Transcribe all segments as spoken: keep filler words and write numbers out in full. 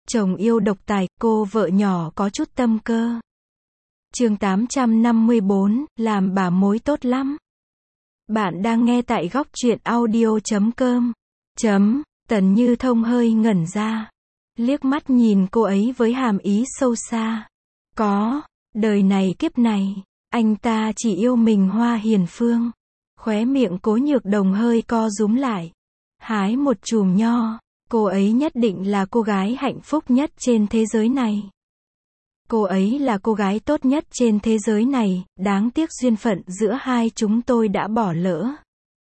Chồng yêu độc tài, cô vợ nhỏ có chút tâm cơ. Chương tám trăm năm mươi bốn, làm bà mối tốt lắm. Bạn đang nghe tại góc truyện audio chấm com. Chấm, Tần Như Thông hơi ngẩn ra. Liếc mắt nhìn cô ấy với hàm ý sâu xa. Có, đời này kiếp này, anh ta chỉ yêu mình Hoa Hiền Phương. Khóe miệng Cố Nhược Đồng hơi co rúm lại. Hái một chùm nho, cô ấy nhất định là cô gái hạnh phúc nhất trên thế giới này. Cô ấy là cô gái tốt nhất trên thế giới này, đáng tiếc duyên phận giữa hai chúng tôi đã bỏ lỡ.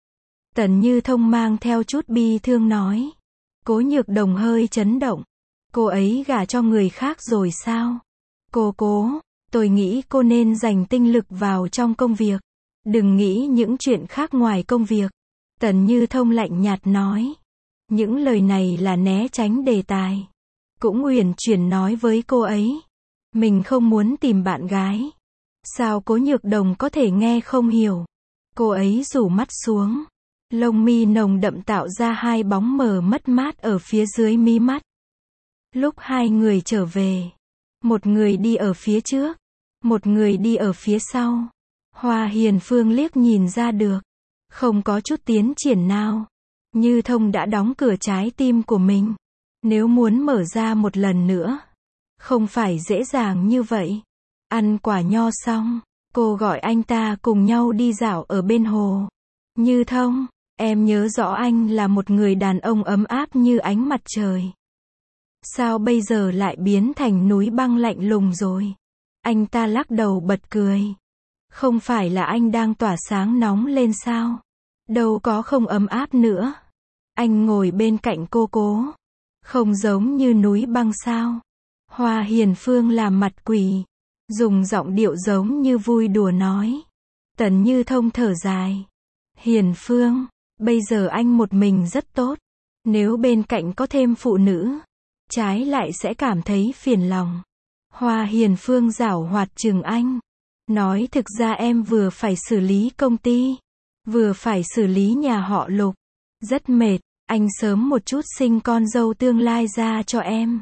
Tần Như Thông mang theo chút bi thương nói. Cố Nhược Đồng hơi chấn động. Cô ấy gả cho người khác rồi sao? Cô Cố, tôi nghĩ cô nên dành tinh lực vào trong công việc. Đừng nghĩ những chuyện khác ngoài công việc. Tần Như Thông lạnh nhạt nói. Những lời này là né tránh đề tài. Cũng uyển chuyển nói với cô ấy. Mình không muốn tìm bạn gái. Sao Cố Nhược Đồng có thể nghe không hiểu? Cô ấy rủ mắt xuống. Lông mi nồng đậm tạo ra hai bóng mờ mất mát ở phía dưới mí mắt. Lúc hai người trở về, một người đi ở phía trước, một người đi ở phía sau. Hoa Hiền Phương liếc nhìn ra được, không có chút tiến triển nào. Như Thông đã đóng cửa trái tim của mình. Nếu muốn mở ra một lần nữa, không phải dễ dàng như vậy. Ăn quả nho xong, cô gọi anh ta cùng nhau đi dạo ở bên hồ. Như Thông, em nhớ rõ anh là một người đàn ông ấm áp như ánh mặt trời. Sao bây giờ lại biến thành núi băng lạnh lùng rồi? Anh ta lắc đầu bật cười. Không phải là anh đang tỏa sáng nóng lên sao? Đâu có không ấm áp nữa. Anh ngồi bên cạnh cô Cố. Không giống như núi băng sao? Hoa Hiền Phương làm mặt quỷ. Dùng giọng điệu giống như vui đùa nói. Tần Như Thông thở dài. Hiền Phương, bây giờ anh một mình rất tốt. Nếu bên cạnh có thêm phụ nữ, trái lại sẽ cảm thấy phiền lòng. Hoa Hiền Phương giảo hoạt chừng anh. Nói thực ra em vừa phải xử lý công ty, vừa phải xử lý nhà họ Lục. Rất mệt, anh sớm một chút sinh con dâu tương lai ra cho em.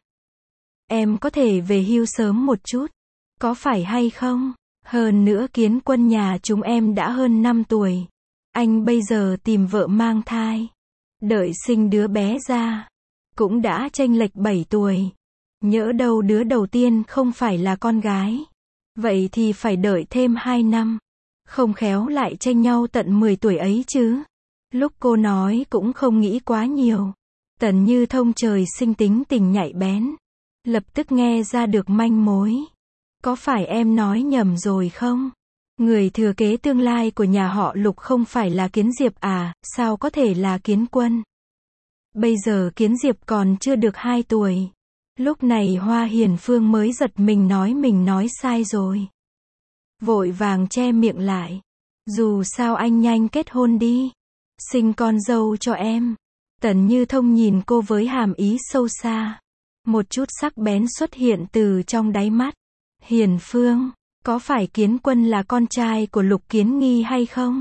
Em có thể về hưu sớm một chút, có phải hay không? Hơn nữa Kiến Quân nhà chúng em đã hơn năm tuổi. Anh bây giờ tìm vợ mang thai, đợi sinh đứa bé ra, cũng đã chênh lệch bảy tuổi. Nhỡ đâu đứa đầu tiên không phải là con gái. Vậy thì phải đợi thêm hai năm. Không khéo lại chênh nhau tận mười tuổi ấy chứ. Lúc cô nói cũng không nghĩ quá nhiều. Tần Như Thông trời sinh tính tình nhạy bén. Lập tức nghe ra được manh mối. Có phải em nói nhầm rồi không? Người thừa kế tương lai của nhà họ Lục không phải là Kiến Diệp à, sao có thể là Kiến Quân? Bây giờ Kiến Diệp còn chưa được hai tuổi. Lúc này Hoa Hiền Phương mới giật mình nói mình nói sai rồi. Vội vàng che miệng lại. Dù sao anh nhanh kết hôn đi. Sinh con dâu cho em. Tần Như Thông nhìn cô với hàm ý sâu xa. Một chút sắc bén xuất hiện từ trong đáy mắt. Hiền Phương, có phải Kiến Quân là con trai của Lục Kiến Nghi hay không?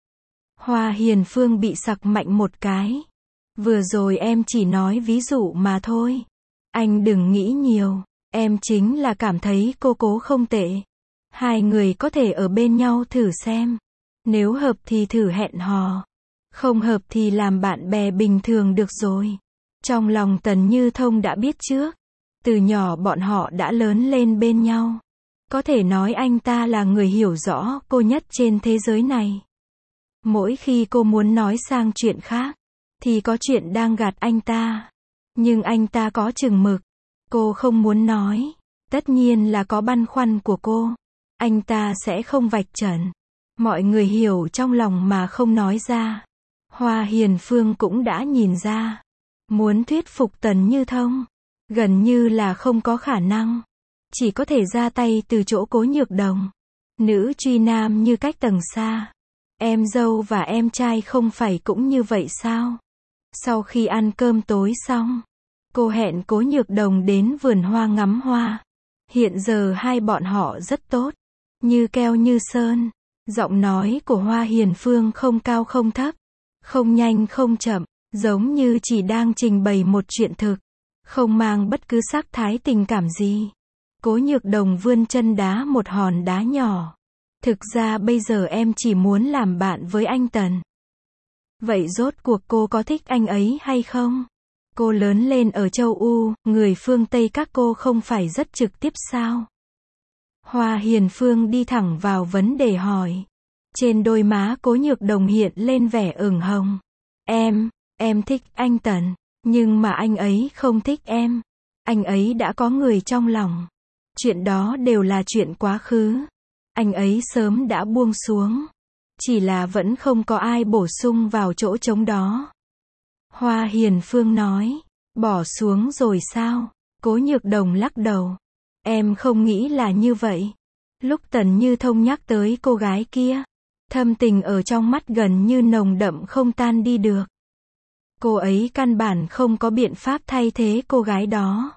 Hoa Hiền Phương bị sặc mạnh một cái. Vừa rồi em chỉ nói ví dụ mà thôi. Anh đừng nghĩ nhiều, em chính là cảm thấy cô Cố không tệ. Hai người có thể ở bên nhau thử xem. Nếu hợp thì thử hẹn hò. Không hợp thì làm bạn bè bình thường được rồi. Trong lòng Tần Như Thông đã biết trước. Từ nhỏ bọn họ đã lớn lên bên nhau. Có thể nói anh ta là người hiểu rõ cô nhất trên thế giới này. Mỗi khi cô muốn nói sang chuyện khác, thì có chuyện đang gạt anh ta. Nhưng anh ta có chừng mực. Cô không muốn nói. Tất nhiên là có băn khoăn của cô. Anh ta sẽ không vạch trần. Mọi người hiểu trong lòng mà không nói ra. Hoa Hiền Phương cũng đã nhìn ra. Muốn thuyết phục Tần Như Thông, gần như là không có khả năng. Chỉ có thể ra tay từ chỗ Cố Nhược Đồng. Nữ truy nam như cách tầng xa. Em dâu và em trai không phải cũng như vậy sao? Sau khi ăn cơm tối xong, cô hẹn Cố Nhược Đồng đến vườn hoa ngắm hoa. Hiện giờ hai bọn họ rất tốt. Như keo như sơn. Giọng nói của Hoa Hiền Phương không cao không thấp. Không nhanh không chậm. Giống như chỉ đang trình bày một chuyện thực. không mang bất cứ sắc thái tình cảm gì. Cố Nhược Đồng vươn chân đá một hòn đá nhỏ. Thực ra bây giờ em chỉ muốn làm bạn với anh Tần. Vậy rốt cuộc cô có thích anh ấy hay không? Cô lớn lên ở châu U, người phương Tây các cô không phải rất trực tiếp sao? Hoa Hiền Phương đi thẳng vào vấn đề hỏi. Trên đôi má Cố Nhược Đồng hiện lên vẻ ửng hồng. Em, em thích anh Tần, nhưng mà anh ấy không thích em. Anh ấy đã có người trong lòng. Chuyện đó đều là chuyện quá khứ. Anh ấy sớm đã buông xuống. Chỉ là vẫn không có ai bổ sung vào chỗ trống đó. Hoa Hiền Phương nói. Bỏ xuống rồi sao? Cố Nhược Đồng lắc đầu. Em không nghĩ là như vậy. Lúc Tần Như Thông nhắc tới cô gái kia, thâm tình ở trong mắt gần như nồng đậm không tan đi được. Cô ấy căn bản không có biện pháp thay thế cô gái đó.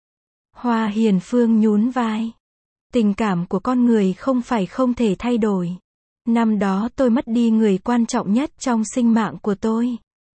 Hoa Hiền Phương nhún vai. Tình cảm của con người không phải không thể thay đổi. Năm đó tôi mất đi người quan trọng nhất trong sinh mạng của tôi.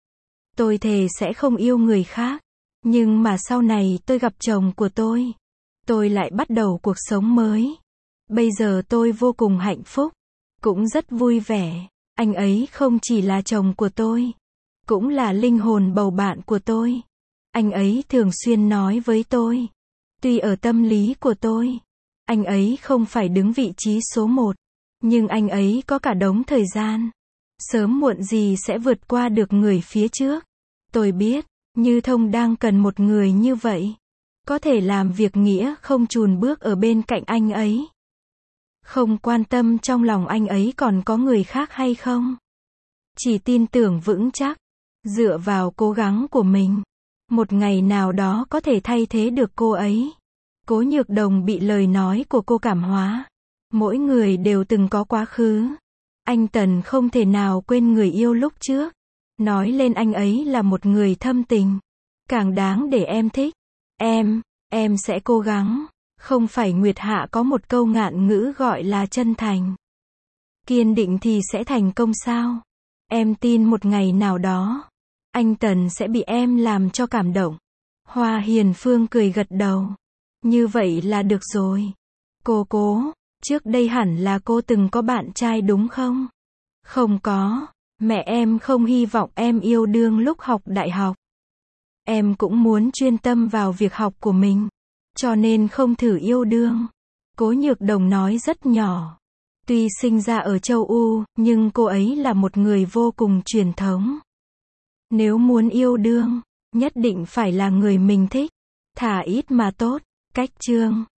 Tôi thề sẽ không yêu người khác. Nhưng mà sau này tôi gặp chồng của tôi. Tôi lại bắt đầu cuộc sống mới. Bây giờ tôi vô cùng hạnh phúc. Cũng rất vui vẻ. Anh ấy không chỉ là chồng của tôi. Cũng là linh hồn bầu bạn của tôi. Anh ấy thường xuyên nói với tôi. Tuy ở tâm lý của tôi, anh ấy không phải đứng vị trí số một. Nhưng anh ấy có cả đống thời gian. Sớm muộn gì sẽ vượt qua được người phía trước. Tôi biết, Như Thông đang cần một người như vậy. Có thể làm việc nghĩa không chùn bước ở bên cạnh anh ấy. Không quan tâm trong lòng anh ấy còn có người khác hay không. Chỉ tin tưởng vững chắc. Dựa vào cố gắng của mình. Một ngày nào đó có thể thay thế được cô ấy. Cố Nhược Đồng bị lời nói của cô cảm hóa. Mỗi người đều từng có quá khứ. Anh Tần không thể nào quên người yêu lúc trước. Nói lên anh ấy là một người thâm tình. Càng đáng để em thích. Em, em sẽ cố gắng. Không phải Nguyệt Hạ có một câu ngạn ngữ gọi là chân thành. Kiên định thì sẽ thành công sao? Em tin một ngày nào đó, anh Tần sẽ bị em làm cho cảm động. Hoa Hiền Phương cười gật đầu. Như vậy là được rồi. Cô Cố, trước đây hẳn là cô từng có bạn trai đúng không? Không có. Mẹ em không hy vọng em yêu đương lúc học đại học. Em cũng muốn chuyên tâm vào việc học của mình. Cho nên không thử yêu đương. Cố Nhược Đồng nói rất nhỏ. Tuy sinh ra ở châu U, nhưng cô ấy là một người vô cùng truyền thống. Nếu muốn yêu đương, nhất định phải là người mình thích. Thà ít mà tốt. Cách chương